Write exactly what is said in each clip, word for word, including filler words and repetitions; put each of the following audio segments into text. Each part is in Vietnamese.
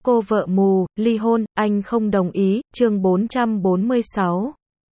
Cô vợ mù, ly hôn, anh không đồng ý, chương bốn trăm bốn mươi sáu.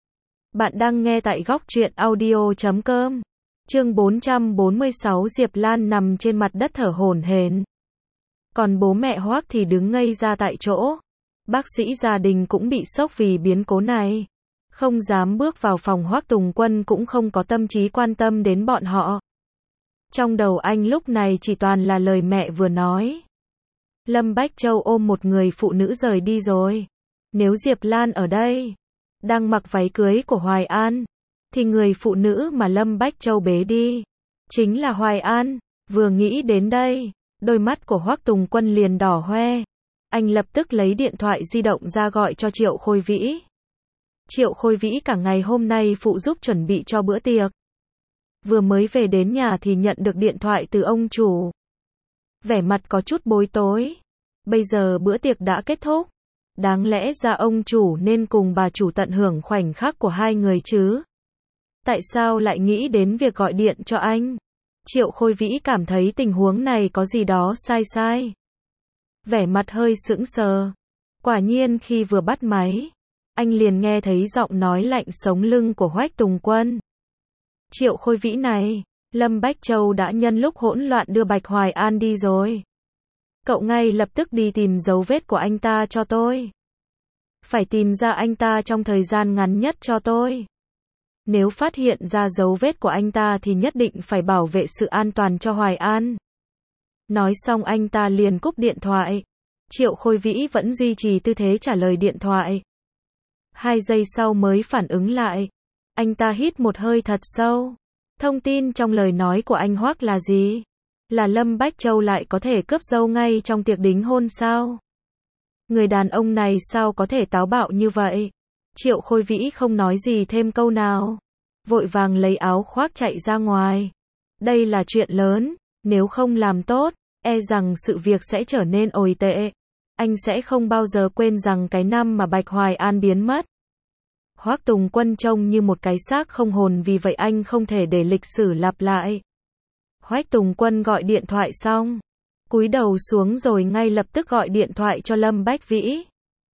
Bạn đang nghe tại góc truyện audio chấm com. Chương bốn trăm bốn mươi sáu. Diệp Lan nằm trên mặt đất thở hổn hển. Còn bố mẹ Hoắc thì đứng ngây ra tại chỗ. Bác sĩ gia đình cũng bị sốc vì biến cố này. Không dám bước vào phòng, Hoắc Tùng Quân cũng không có tâm trí quan tâm đến bọn họ. Trong đầu anh lúc này chỉ toàn là lời mẹ vừa nói. Lâm Bách Châu ôm một người phụ nữ rời đi rồi. Nếu Diệp Lan ở đây, đang mặc váy cưới của Hoài An, thì người phụ nữ mà Lâm Bách Châu bế đi chính là Hoài An. Vừa nghĩ đến đây, đôi mắt của Hoắc Tùng Quân liền đỏ hoe. Anh lập tức lấy điện thoại di động ra gọi cho Triệu Khôi Vĩ. Triệu Khôi Vĩ cả ngày hôm nay phụ giúp chuẩn bị cho bữa tiệc. Vừa mới về đến nhà thì nhận được điện thoại từ ông chủ. Vẻ mặt có chút bối rối. Bây giờ bữa tiệc đã kết thúc. Đáng lẽ ra ông chủ nên cùng bà chủ tận hưởng khoảnh khắc của hai người chứ. Tại sao lại nghĩ đến việc gọi điện cho anh? Triệu Khôi Vĩ cảm thấy tình huống này có gì đó sai sai. Vẻ mặt hơi sững sờ. Quả nhiên khi vừa bắt máy, anh liền nghe thấy giọng nói lạnh sống lưng của Hoắc Tùng Quân. Triệu Khôi Vĩ này, Lâm Bách Châu đã nhân lúc hỗn loạn đưa Bạch Hoài An đi rồi. Cậu ngay lập tức đi tìm dấu vết của anh ta cho tôi. Phải tìm ra anh ta trong thời gian ngắn nhất cho tôi. Nếu phát hiện ra dấu vết của anh ta thì nhất định phải bảo vệ sự an toàn cho Hoài An. Nói xong anh ta liền cúp điện thoại. Triệu Khôi Vĩ vẫn duy trì tư thế trả lời điện thoại. Hai giây sau mới phản ứng lại. Anh ta hít một hơi thật sâu. Thông tin trong lời nói của anh Hoắc là gì? Là Lâm Bách Châu lại có thể cướp dâu ngay trong tiệc đính hôn sao? Người đàn ông này sao có thể táo bạo như vậy? Triệu Khôi Vĩ không nói gì thêm câu nào. Vội vàng lấy áo khoác chạy ra ngoài. Đây là chuyện lớn. Nếu không làm tốt, e rằng sự việc sẽ trở nên tồi tệ. Anh sẽ không bao giờ quên rằng cái năm mà Bạch Hoài An biến mất. Hoắc Tùng Quân trông như một cái xác không hồn, vì vậy anh không thể để lịch sử lặp lại. Hoắc Tùng Quân gọi điện thoại xong, cúi đầu xuống rồi ngay lập tức gọi điện thoại cho Lâm Bách Vĩ.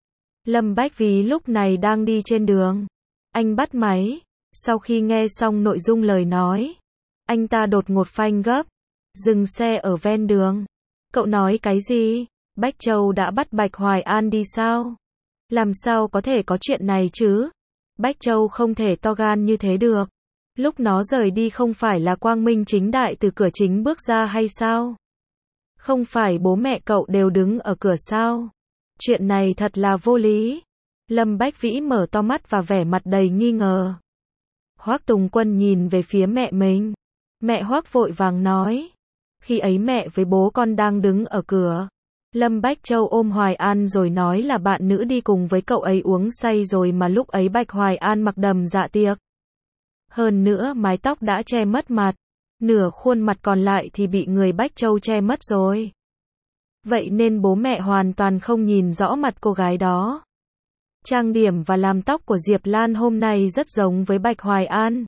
Lâm Bách Vĩ lúc này đang đi trên đường. Anh bắt máy. Sau khi nghe xong nội dung lời nói, anh ta đột ngột phanh gấp, dừng xe ở ven đường. Cậu nói cái gì? Bách Châu đã bắt Bạch Hoài An đi sao? Làm sao có thể có chuyện này chứ? Bách Châu không thể to gan như thế được. Lúc nó rời đi không phải là quang minh chính đại từ cửa chính bước ra hay sao? Không phải bố mẹ cậu đều đứng ở cửa sao? Chuyện này thật là vô lý. Lâm Bách Vĩ mở to mắt và vẻ mặt đầy nghi ngờ. Hoắc Tùng Quân nhìn về phía mẹ mình. Mẹ Hoắc vội vàng nói. Khi ấy mẹ với bố con đang đứng ở cửa. Lâm Bách Châu ôm Hoài An rồi nói là bạn nữ đi cùng với cậu ấy uống say rồi, mà lúc ấy Bạch Hoài An mặc đầm dạ tiệc. Hơn nữa mái tóc đã che mất mặt. Nửa khuôn mặt còn lại thì bị người Bách Châu che mất rồi. Vậy nên bố mẹ hoàn toàn không nhìn rõ mặt cô gái đó. Trang điểm và làm tóc của Diệp Lan hôm nay rất giống với Bạch Hoài An.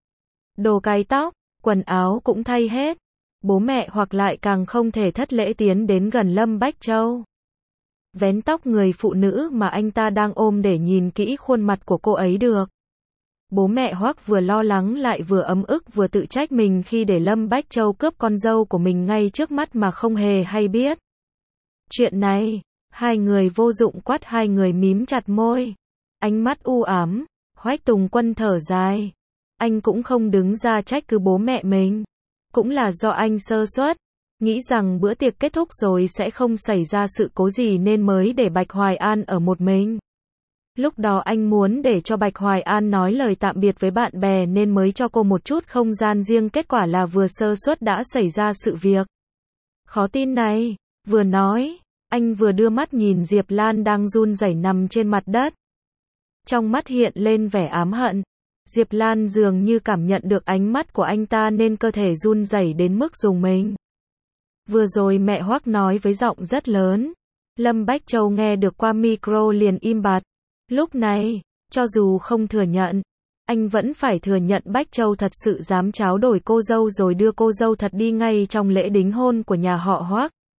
Đồ cài tóc, quần áo cũng thay hết. Bố mẹ hoặc lại càng không thể thất lễ tiến đến gần Lâm Bách Châu. Vén tóc người phụ nữ mà anh ta đang ôm để nhìn kỹ khuôn mặt của cô ấy được. Bố mẹ Hoắc vừa lo lắng lại vừa ấm ức, vừa tự trách mình khi để Lâm Bách Châu cướp con dâu của mình ngay trước mắt mà không hề hay biết. Chuyện này, hai người vô dụng quát, hai người mím chặt môi. Ánh mắt u ám, Hoắc Tùng Quân thở dài. Anh cũng không đứng ra trách cứ bố mẹ mình. Cũng là do anh sơ suất, nghĩ rằng bữa tiệc kết thúc rồi sẽ không xảy ra sự cố gì nên mới để Bạch Hoài An ở một mình. Lúc đó anh muốn để cho Bạch Hoài An nói lời tạm biệt với bạn bè nên mới cho cô một chút không gian riêng, kết quả là vừa sơ suất đã xảy ra sự việc. Khó tin này, vừa nói, anh vừa đưa mắt nhìn Diệp Lan đang run rẩy nằm trên mặt đất. Trong mắt hiện lên vẻ ám hận. Diệp Lan dường như cảm nhận được ánh mắt của anh ta nên cơ thể run rẩy đến mức rùng mình. Vừa rồi mẹ Hoắc nói với giọng rất lớn. Lâm Bách Châu nghe được qua micro liền im bặt. Lúc này, cho dù không thừa nhận, anh vẫn phải thừa nhận Bách Châu thật sự dám tráo đổi cô dâu rồi đưa cô dâu thật đi ngay trong lễ đính hôn của nhà họ Hoắc.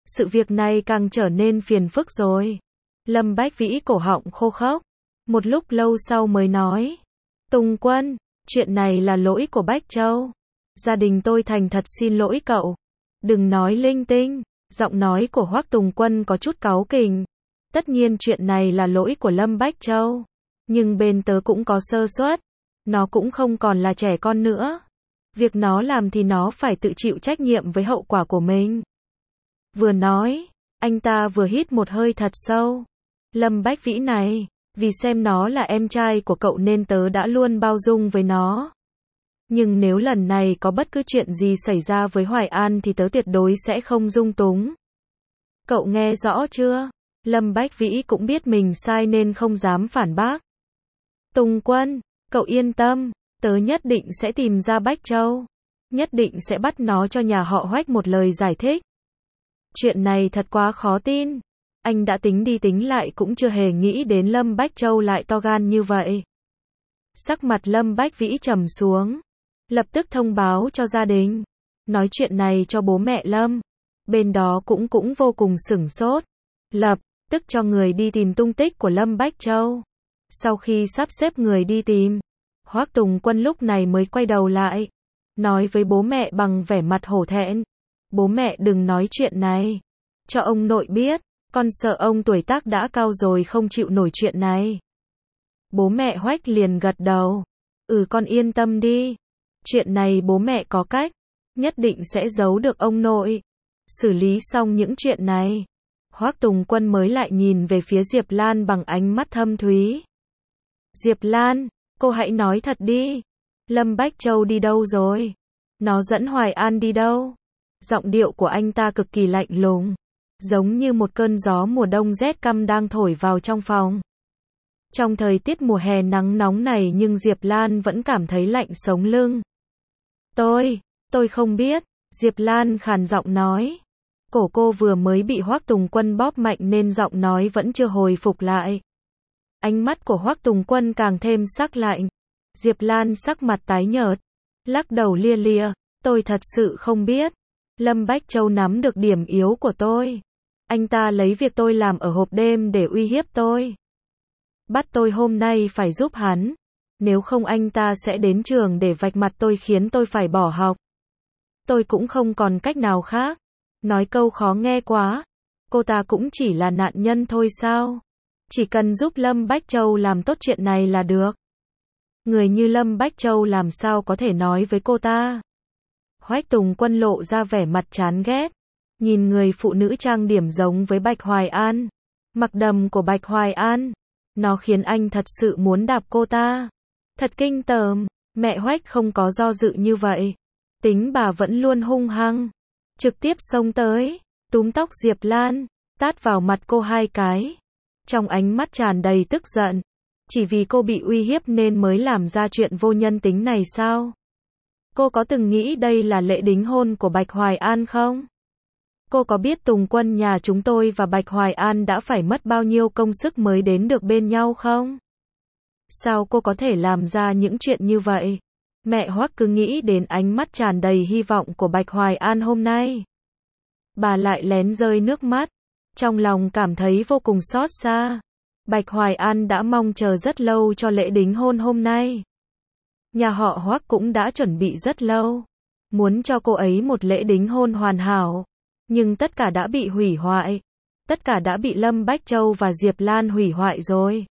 Sự việc này càng trở nên phiền phức rồi. Lâm Bách Vĩ cổ họng khô khốc. Một lúc lâu sau mới nói. Tùng Quân, chuyện này là lỗi của Bách Châu. Gia đình tôi thành thật xin lỗi cậu. Đừng nói linh tinh. Giọng nói của Hoắc Tùng Quân có chút cáu kỉnh. Tất nhiên chuyện này là lỗi của Lâm Bách Châu. Nhưng bên tớ cũng có sơ suất. Nó cũng không còn là trẻ con nữa. Việc nó làm thì nó phải tự chịu trách nhiệm với hậu quả của mình. Vừa nói, anh ta vừa hít một hơi thật sâu. Lâm Bách Vĩ này, vì xem nó là em trai của cậu nên tớ đã luôn bao dung với nó. Nhưng nếu lần này có bất cứ chuyện gì xảy ra với Hoài An thì tớ tuyệt đối sẽ không dung túng. Cậu nghe rõ chưa? Lâm Bách Vĩ cũng biết mình sai nên không dám phản bác. Tùng Quân, cậu yên tâm, tớ nhất định sẽ tìm ra Bách Châu. Nhất định sẽ bắt nó cho nhà họ Hoách một lời giải thích. Chuyện này thật quá khó tin. Anh đã tính đi tính lại cũng chưa hề nghĩ đến Lâm Bách Châu lại to gan như vậy. Sắc mặt Lâm Bách Vĩ trầm xuống. Lập tức thông báo cho gia đình. Nói chuyện này cho bố mẹ Lâm. Bên đó cũng cũng vô cùng sửng sốt. Lập tức cho người đi tìm tung tích của Lâm Bách Châu. Sau khi sắp xếp người đi tìm, Hoắc Tùng Quân lúc này mới quay đầu lại. Nói với bố mẹ bằng vẻ mặt hổ thẹn. Bố mẹ đừng nói chuyện này. Cho ông nội biết. Con sợ ông tuổi tác đã cao rồi không chịu nổi chuyện này. Bố mẹ Hoách liền gật đầu. Ừ con yên tâm đi. Chuyện này bố mẹ có cách. Nhất định sẽ giấu được ông nội. Xử lý xong những chuyện này. Hoắc Tùng Quân mới lại nhìn về phía Diệp Lan bằng ánh mắt thâm thúy. Diệp Lan, cô hãy nói thật đi. Lâm Bách Châu đi đâu rồi? Nó dẫn Hoài An đi đâu? Giọng điệu của anh ta cực kỳ lạnh lùng. Giống như một cơn gió mùa đông rét căm đang thổi vào trong phòng. Trong thời tiết mùa hè nắng nóng này nhưng Diệp Lan vẫn cảm thấy lạnh sống lưng. Tôi, tôi không biết. Diệp Lan khàn giọng nói. Cổ cô vừa mới bị Hoắc Tùng Quân bóp mạnh nên giọng nói vẫn chưa hồi phục lại. Ánh mắt của Hoắc Tùng Quân càng thêm sắc lạnh. Diệp Lan sắc mặt tái nhợt. Lắc đầu lia lịa. Tôi thật sự không biết. Lâm Bách Châu nắm được điểm yếu của tôi. Anh ta lấy việc tôi làm ở hộp đêm để uy hiếp tôi. Bắt tôi hôm nay phải giúp hắn. Nếu không anh ta sẽ đến trường để vạch mặt tôi khiến tôi phải bỏ học. Tôi cũng không còn cách nào khác. Nói câu khó nghe quá. Cô ta cũng chỉ là nạn nhân thôi sao? Chỉ cần giúp Lâm Bách Châu làm tốt chuyện này là được. Người như Lâm Bách Châu làm sao có thể nói với cô ta? Hoắc Tùng Quân lộ ra vẻ mặt chán ghét. Nhìn người phụ nữ trang điểm giống với Bạch Hoài An. Mặc đầm của Bạch Hoài An. Nó khiến anh thật sự muốn đạp cô ta. Thật kinh tởm. Mẹ Hoắc không có do dự như vậy. Tính bà vẫn luôn hung hăng. Trực tiếp xông tới. Túm tóc Diệp Lan. Tát vào mặt cô hai cái. Trong ánh mắt tràn đầy tức giận. Chỉ vì cô bị uy hiếp nên mới làm ra chuyện vô nhân tính này sao? Cô có từng nghĩ đây là lễ đính hôn của Bạch Hoài An không? Cô có biết Tùng Quân nhà chúng tôi và Bạch Hoài An đã phải mất bao nhiêu công sức mới đến được bên nhau không? Sao cô có thể làm ra những chuyện như vậy? Mẹ Hoắc cứ nghĩ đến ánh mắt tràn đầy hy vọng của Bạch Hoài An hôm nay. Bà lại lén rơi nước mắt. Trong lòng cảm thấy vô cùng xót xa. Bạch Hoài An đã mong chờ rất lâu cho lễ đính hôn hôm nay. Nhà họ Hoắc cũng đã chuẩn bị rất lâu. Muốn cho cô ấy một lễ đính hôn hoàn hảo. Nhưng tất cả đã bị hủy hoại. Tất cả đã bị Lâm Bách Châu và Diệp Lan hủy hoại rồi.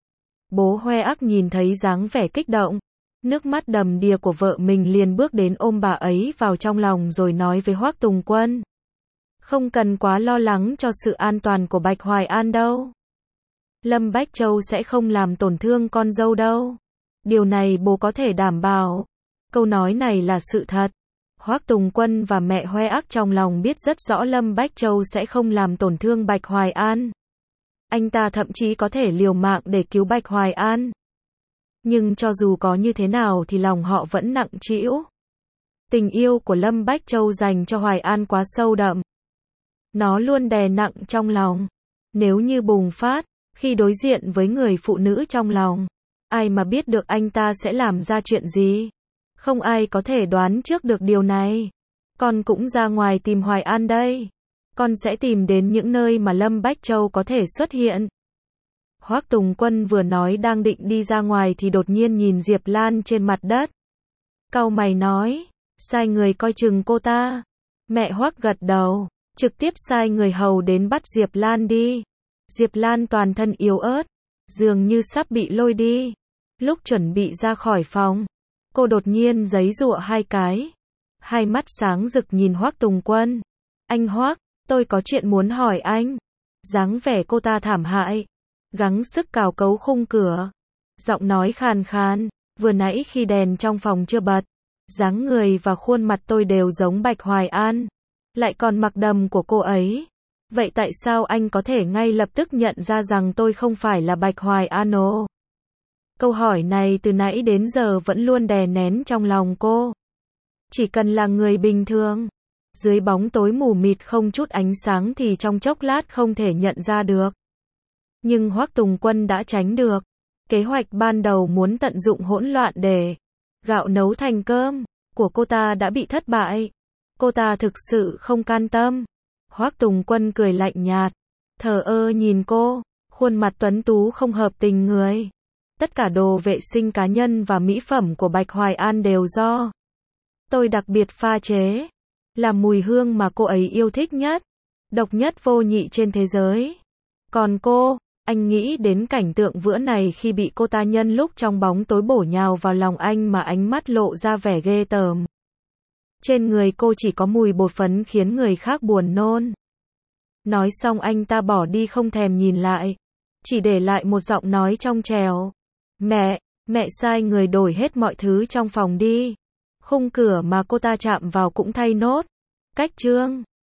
Bố Hoe Ác nhìn thấy dáng vẻ kích động. Nước mắt đầm đìa của vợ mình liền bước đến ôm bà ấy vào trong lòng rồi nói với Hoắc Tùng Quân. Không cần quá lo lắng cho sự an toàn của Bạch Hoài An đâu. Lâm Bách Châu sẽ không làm tổn thương con dâu đâu. Điều này bố có thể đảm bảo. Câu nói này là sự thật. Hoắc Tùng Quân và mẹ Hoe Ác trong lòng biết rất rõ Lâm Bách Châu sẽ không làm tổn thương Bạch Hoài An. Anh ta thậm chí có thể liều mạng để cứu Bạch Hoài An. Nhưng cho dù có như thế nào thì lòng họ vẫn nặng trĩu. Tình yêu của Lâm Bách Châu dành cho Hoài An quá sâu đậm. Nó luôn đè nặng trong lòng. Nếu như bùng phát, khi đối diện với người phụ nữ trong lòng, ai mà biết được anh ta sẽ làm ra chuyện gì. Không ai có thể đoán trước được điều này. Con cũng ra ngoài tìm Hoài An đây. Con sẽ tìm đến những nơi mà Lâm Bách Châu có thể xuất hiện. Hoắc Tùng Quân vừa nói đang định đi ra ngoài thì đột nhiên nhìn Diệp Lan trên mặt đất. Cau mày nói, sai người coi chừng cô ta. Mẹ Hoắc gật đầu, trực tiếp sai người hầu đến bắt Diệp Lan đi. Diệp Lan toàn thân yếu ớt, dường như sắp bị lôi đi. Lúc chuẩn bị ra khỏi phòng, cô đột nhiên giãy giụa hai cái. Hai mắt sáng rực nhìn Hoắc Tùng Quân. Anh Hoắc, tôi có chuyện muốn hỏi anh. Dáng vẻ cô ta thảm hại, gắng sức cào cấu khung cửa. Giọng nói khàn khàn, vừa nãy khi đèn trong phòng chưa bật, dáng người và khuôn mặt tôi đều giống Bạch Hoài An. Lại còn mặc đầm của cô ấy. Vậy tại sao anh có thể ngay lập tức nhận ra rằng tôi không phải là Bạch Hoài An ồ? Câu hỏi này từ nãy đến giờ vẫn luôn đè nén trong lòng cô. Chỉ cần là người bình thường, dưới bóng tối mù mịt không chút ánh sáng thì trong chốc lát không thể nhận ra được. Nhưng Hoắc Tùng Quân đã tránh được. Kế hoạch ban đầu muốn tận dụng hỗn loạn để gạo nấu thành cơm của cô ta đã bị thất bại. Cô ta thực sự không can tâm. Hoắc Tùng Quân cười lạnh nhạt, thờ ơ nhìn cô, khuôn mặt tuấn tú không hợp tình người. Tất cả đồ vệ sinh cá nhân và mỹ phẩm của Bạch Hoài An đều do tôi đặc biệt pha chế, là mùi hương mà cô ấy yêu thích nhất, độc nhất vô nhị trên thế giới. Còn cô, anh nghĩ đến cảnh tượng bữa này khi bị cô ta nhân lúc trong bóng tối bổ nhào vào lòng anh mà ánh mắt lộ ra vẻ ghê tởm. Trên người cô chỉ có mùi bột phấn khiến người khác buồn nôn. Nói xong anh ta bỏ đi không thèm nhìn lại, chỉ để lại một giọng nói trong trẻo. Mẹ, mẹ sai người đổi hết mọi thứ trong phòng đi. Khung cửa mà cô ta chạm vào cũng thay nốt. Cách trương.